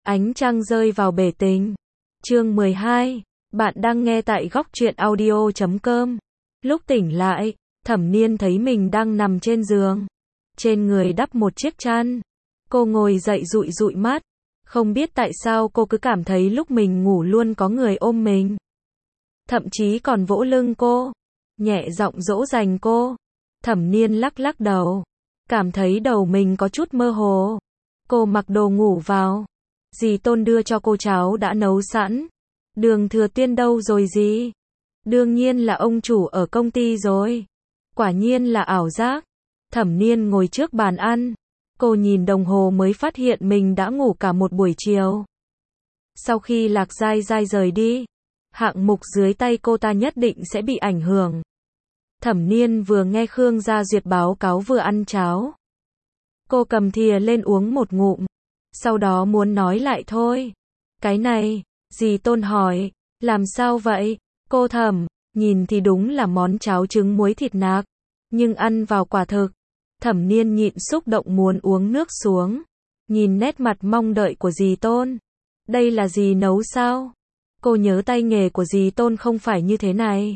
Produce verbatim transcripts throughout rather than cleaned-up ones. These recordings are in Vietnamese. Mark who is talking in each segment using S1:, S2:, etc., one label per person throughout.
S1: Ánh trăng rơi vào bể tình. Chương mười hai. Bạn đang nghe tại góc truyện audio chấm com. Lúc tỉnh lại, Thẩm Niên thấy mình đang nằm trên giường. Trên người đắp một chiếc chăn. Cô ngồi dậy dụi dụi mắt. Không biết tại sao cô cứ cảm thấy lúc mình ngủ luôn có người ôm mình. Thậm chí còn vỗ lưng cô. Nhẹ giọng dỗ dành cô. Thẩm Niên lắc lắc đầu. Cảm thấy đầu mình có chút mơ hồ. Cô mặc đồ ngủ vào. Dì Tôn đưa cho cô cháo đã nấu sẵn. Đường Thừa Tiên đâu rồi dì? Đương nhiên là ông chủ ở công ty rồi. Quả nhiên là ảo giác. Thẩm Niên ngồi trước bàn ăn. Cô nhìn đồng hồ mới phát hiện mình đã ngủ cả một buổi chiều. Sau khi Lạc Giai Giai rời đi, hạng mục dưới tay cô ta nhất định sẽ bị ảnh hưởng. Thẩm Niên vừa nghe Khương Gia Duyệt báo cáo vừa ăn cháo. Cô cầm thìa lên uống một ngụm. Sau đó muốn nói lại thôi. Cái này, dì Tôn hỏi, làm sao vậy? Cô Thẩm, nhìn thì đúng là món cháo trứng muối thịt nạc. Nhưng ăn vào quả thực. Thẩm Niên nhịn xúc động muốn uống nước xuống. Nhìn nét mặt mong đợi của dì Tôn. Đây là dì nấu sao? Cô nhớ tay nghề của dì Tôn không phải như thế này.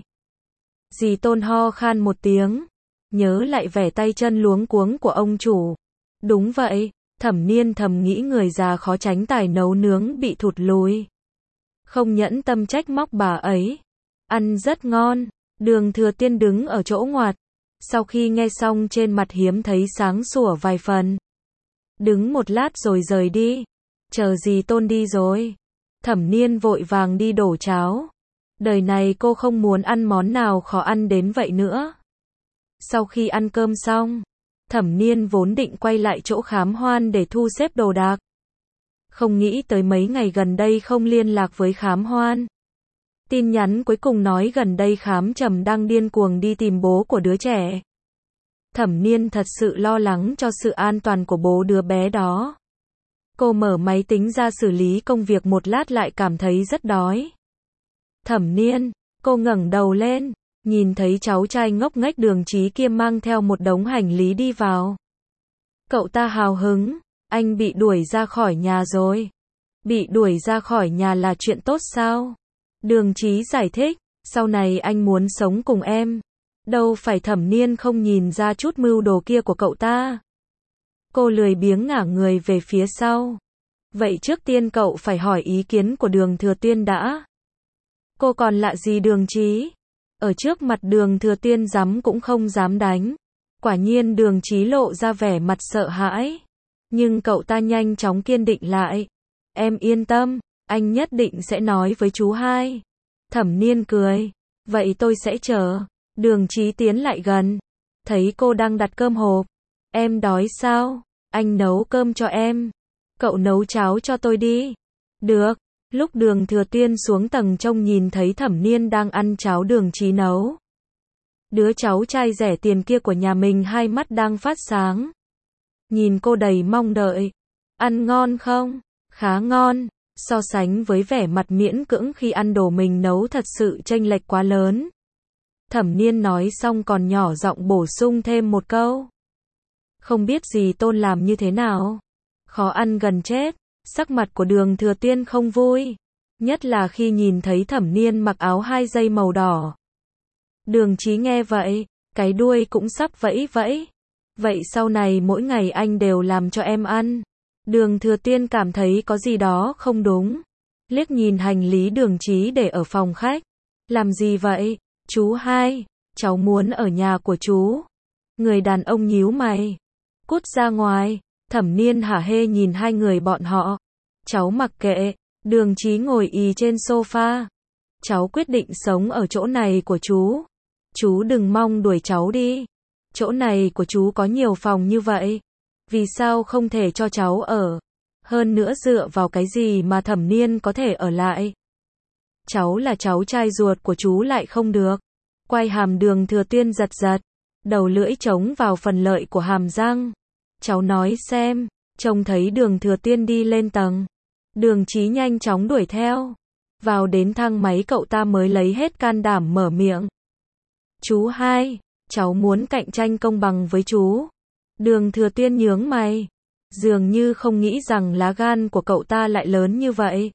S1: Dì Tôn ho khan một tiếng. Nhớ lại vẻ tay chân luống cuống của ông chủ. Đúng vậy, Thẩm Niên thầm nghĩ người già khó tránh tài nấu nướng bị thụt lùi. Không nhẫn tâm trách móc bà ấy. Ăn rất ngon. Đường Thừa Tiên đứng ở chỗ ngoặt. Sau khi nghe xong trên mặt hiếm thấy sáng sủa vài phần. Đứng một lát rồi rời đi. Chờ dì Tôn đi rồi. Thẩm Niên vội vàng đi đổ cháo. Đời này cô không muốn ăn món nào khó ăn đến vậy nữa. Sau khi ăn cơm xong, Thẩm Niên vốn định quay lại chỗ Khám Hoan để thu xếp đồ đạc. Không nghĩ tới mấy ngày gần đây không liên lạc với Khám Hoan. Tin nhắn cuối cùng nói gần đây Khám Trầm đang điên cuồng đi tìm bố của đứa trẻ. Thẩm Niên thật sự lo lắng cho sự an toàn của bố đứa bé đó. Cô mở máy tính ra xử lý công việc một lát lại cảm thấy rất đói. Thẩm Niên, cô ngẩng đầu lên, nhìn thấy cháu trai ngốc nghếch Đường Chí kia mang theo một đống hành lý đi vào. Cậu ta hào hứng, anh bị đuổi ra khỏi nhà rồi. Bị đuổi ra khỏi nhà là chuyện tốt sao? Đường Chí giải thích, sau này anh muốn sống cùng em. Đâu phải. Thẩm Niên không nhìn ra chút mưu đồ kia của cậu ta. Cô lười biếng ngả người về phía sau. Vậy trước tiên cậu phải hỏi ý kiến của Đường Thừa Tiên đã. Cô còn lạ gì Đường Chí? Ở trước mặt Đường Thừa Tiên dám cũng không dám đánh. Quả nhiên Đường Chí lộ ra vẻ mặt sợ hãi. Nhưng cậu ta nhanh chóng kiên định lại. Em yên tâm, anh nhất định sẽ nói với chú hai. Thẩm Niên cười. Vậy tôi sẽ chờ. Đường Chí tiến lại gần. Thấy cô đang đặt cơm hộp. Em đói sao? Anh nấu cơm cho em. Cậu nấu cháo cho tôi đi. Được. Lúc Đường Thừa Tiên xuống tầng trông nhìn thấy Thẩm Niên đang ăn cháo Đường Chí nấu. Đứa cháu trai rẻ tiền kia của nhà mình hai mắt đang phát sáng. Nhìn cô đầy mong đợi. Ăn ngon không? Khá ngon. So sánh với vẻ mặt miễn cưỡng khi ăn đồ mình nấu thật sự chênh lệch quá lớn. Thẩm Niên nói xong còn nhỏ giọng bổ sung thêm một câu. Không biết dì Tôn làm như thế nào? Khó ăn gần chết. Sắc mặt của Đường Thừa Tiên không vui. Nhất là khi nhìn thấy Thẩm Niên mặc áo hai dây màu đỏ. Đường Chí nghe vậy, cái đuôi cũng sắp vẫy vẫy. Vậy sau này mỗi ngày anh đều làm cho em ăn. Đường Thừa Tiên cảm thấy có gì đó không đúng. Liếc nhìn hành lý Đường Chí để ở phòng khách. Làm gì vậy? Chú hai, cháu muốn ở nhà của chú. Người đàn ông nhíu mày. Cút ra ngoài. Thẩm Niên hả hê nhìn hai người bọn họ. Cháu mặc kệ. Đường Chí ngồi ì trên sofa. Cháu quyết định sống ở chỗ này của chú. Chú đừng mong đuổi cháu đi. Chỗ này của chú có nhiều phòng như vậy. Vì sao không thể cho cháu ở? Hơn nữa dựa vào cái gì mà Thẩm Niên có thể ở lại? Cháu là cháu trai ruột của chú lại không được. Quay hàm Đường Thừa Tiên giật giật. Đầu lưỡi trống vào phần lợi của hàm răng. Cháu nói xem. Trông thấy Đường Thừa Tiên đi lên tầng. Đường Chí nhanh chóng đuổi theo. Vào đến thang máy cậu ta mới lấy hết can đảm mở miệng. Chú hai, cháu muốn cạnh tranh công bằng với chú. Đường Thừa Tiên nhướng mày. dường như không nghĩ rằng lá gan của cậu ta lại lớn như vậy.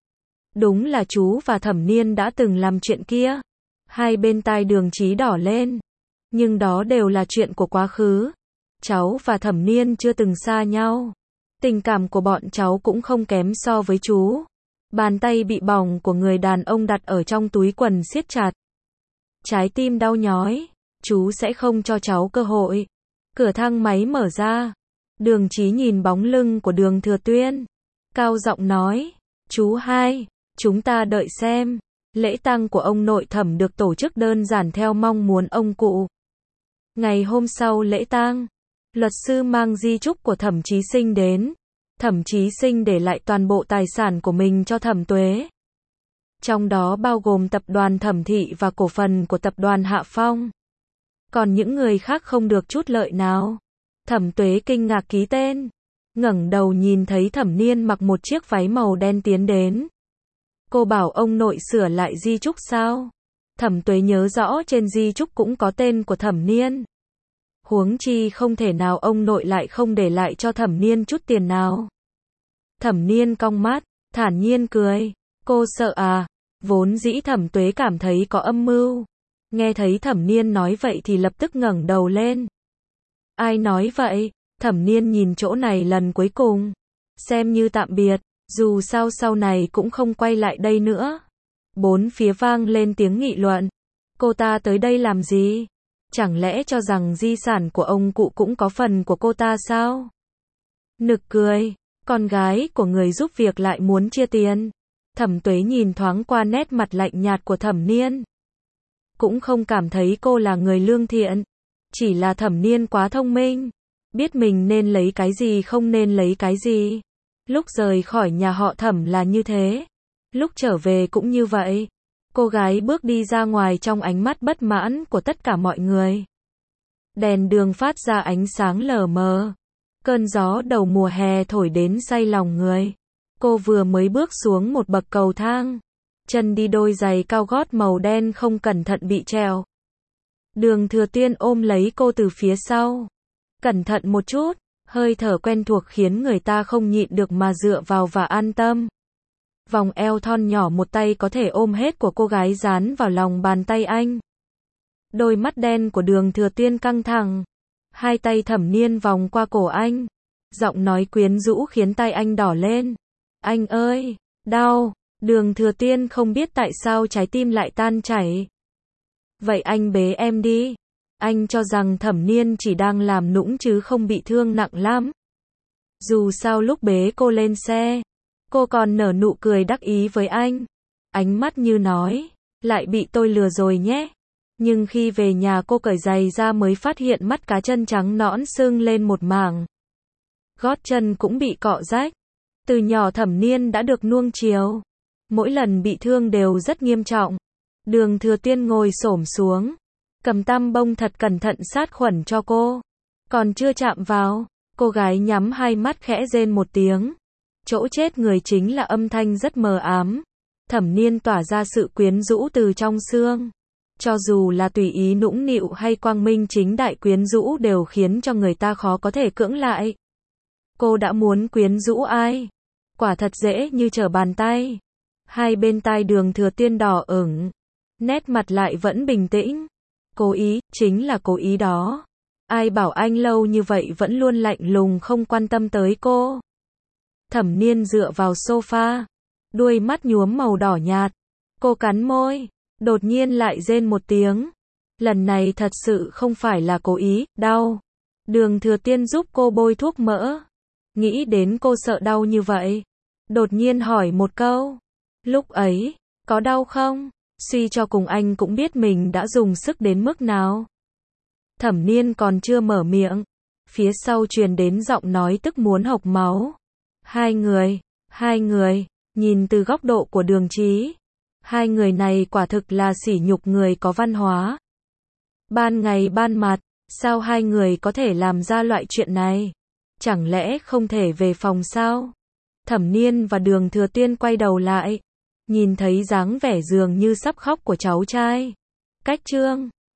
S1: Đúng là chú và Thẩm Niên đã từng làm chuyện kia. Hai bên tai Đường Chí đỏ lên. Nhưng đó đều là chuyện của quá khứ. Cháu và Thẩm Niên chưa từng xa nhau. Tình cảm của bọn cháu cũng không kém so với chú. Bàn tay bị bỏng của người đàn ông đặt ở trong túi quần siết chặt. Trái tim đau nhói. Chú sẽ không cho cháu cơ hội. Cửa thang máy mở ra. Đường Chí nhìn bóng lưng của Đường Thừa Tuyên. Cao giọng nói. Chú hai, chúng ta đợi xem. Lễ tang của ông nội Thẩm được tổ chức đơn giản theo mong muốn ông cụ. Ngày hôm sau lễ tang, luật sư mang di chúc của Thẩm Chí Sinh đến. Thẩm Chí Sinh để lại toàn bộ tài sản của mình cho Thẩm Tuế. Trong đó bao gồm tập đoàn Thẩm Thị và cổ phần của tập đoàn Hạ Phong. Còn những người khác không được chút lợi nào. Thẩm Tuế kinh ngạc ký tên. Ngẩng đầu nhìn thấy Thẩm Niên mặc một chiếc váy màu đen tiến đến. Cô bảo ông nội sửa lại di chúc sao? Thẩm Tuế nhớ rõ trên di chúc cũng có tên của Thẩm Niên. Huống chi không thể nào ông nội lại không để lại cho Thẩm Niên chút tiền nào. Thẩm Niên cong mắt, thản nhiên cười. Cô sợ à? Vốn dĩ Thẩm Tuế cảm thấy có âm mưu. Nghe thấy Thẩm Niên nói vậy thì lập tức ngẩng đầu lên. Ai nói vậy? Thẩm Niên nhìn chỗ này lần cuối cùng. Xem như tạm biệt, dù sao sau này cũng không quay lại đây nữa. Bốn phía vang lên tiếng nghị luận. Cô ta tới đây làm gì? Chẳng lẽ cho rằng di sản của ông cụ cũng có phần của cô ta sao? Nực cười, con gái của người giúp việc lại muốn chia tiền. Thẩm Tuế nhìn thoáng qua nét mặt lạnh nhạt của Thẩm Niên. Cũng không cảm thấy cô là người lương thiện. Chỉ là Thẩm Niên quá thông minh. Biết mình nên lấy cái gì không nên lấy cái gì. Lúc rời khỏi nhà họ Thẩm là như thế. Lúc trở về cũng như vậy. Cô gái bước đi ra ngoài trong ánh mắt bất mãn của tất cả mọi người. Đèn đường phát ra ánh sáng lờ mờ. Cơn gió đầu mùa hè thổi đến say lòng người. Cô vừa mới bước xuống một bậc cầu thang. Chân đi đôi giày cao gót màu đen không cẩn thận bị treo. Đường Thừa Tiên ôm lấy cô từ phía sau. Cẩn thận một chút, hơi thở quen thuộc khiến người ta không nhịn được mà dựa vào và an tâm. Vòng eo thon nhỏ một tay có thể ôm hết của cô gái dán vào lòng bàn tay anh. Đôi mắt đen của Đường Thừa Tiên căng thẳng. Hai tay Thẩm Niên vòng qua cổ anh. Giọng nói quyến rũ khiến tay anh đỏ lên. Anh ơi, đau. Đường Thừa Tiên không biết tại sao trái tim lại tan chảy. Vậy anh bế em đi. Anh cho rằng Thẩm Niên chỉ đang làm nũng chứ không bị thương nặng lắm. Dù sao lúc bế cô lên xe, cô còn nở nụ cười đắc ý với anh. Ánh mắt như nói, lại bị tôi lừa rồi nhé. Nhưng khi về nhà cô cởi giày ra mới phát hiện mắt cá chân trắng nõn sưng lên một mảng. Gót chân cũng bị cọ rách. Từ nhỏ Thẩm Niên đã được nuông chiều. Mỗi lần bị thương đều rất nghiêm trọng. Đường Thừa Tiên ngồi xổm xuống, cầm tăm bông thật cẩn thận sát khuẩn cho cô. Còn chưa chạm vào, cô gái nhắm hai mắt khẽ rên một tiếng. Chỗ chết người chính là âm thanh rất mờ ám. Thẩm Niên tỏa ra sự quyến rũ từ trong xương. Cho dù là tùy ý nũng nịu hay quang minh chính đại quyến rũ đều khiến cho người ta khó có thể cưỡng lại. Cô đã muốn quyến rũ ai? Quả thật dễ như trở bàn tay. Hai bên tai Đường Thừa Tiên đỏ ửng. Nét mặt lại vẫn bình tĩnh. Cố ý, chính là cố ý đó. Ai bảo anh lâu như vậy vẫn luôn lạnh lùng không quan tâm tới cô. Thẩm Niên dựa vào sofa. Đuôi mắt nhuốm màu đỏ nhạt. Cô cắn môi. Đột nhiên lại rên một tiếng. Lần này thật sự không phải là cố ý, đau. Đường Thừa Tiên giúp cô bôi thuốc mỡ. Nghĩ đến cô sợ đau như vậy. Đột nhiên hỏi một câu. Lúc ấy, có đau không? Suy cho cùng anh cũng biết mình đã dùng sức đến mức nào. Thẩm Niên còn chưa mở miệng. Phía sau truyền đến giọng nói tức muốn hộc máu. Hai người, hai người, nhìn từ góc độ của Đường Chí. Hai người này quả thực là sỉ nhục người có văn hóa. Ban ngày ban mặt, sao hai người có thể làm ra loại chuyện này? Chẳng lẽ không thể về phòng sao? Thẩm Niên và Đường Thừa Tiên quay đầu lại. Nhìn thấy dáng vẻ dường như sắp khóc của cháu trai. Cách chương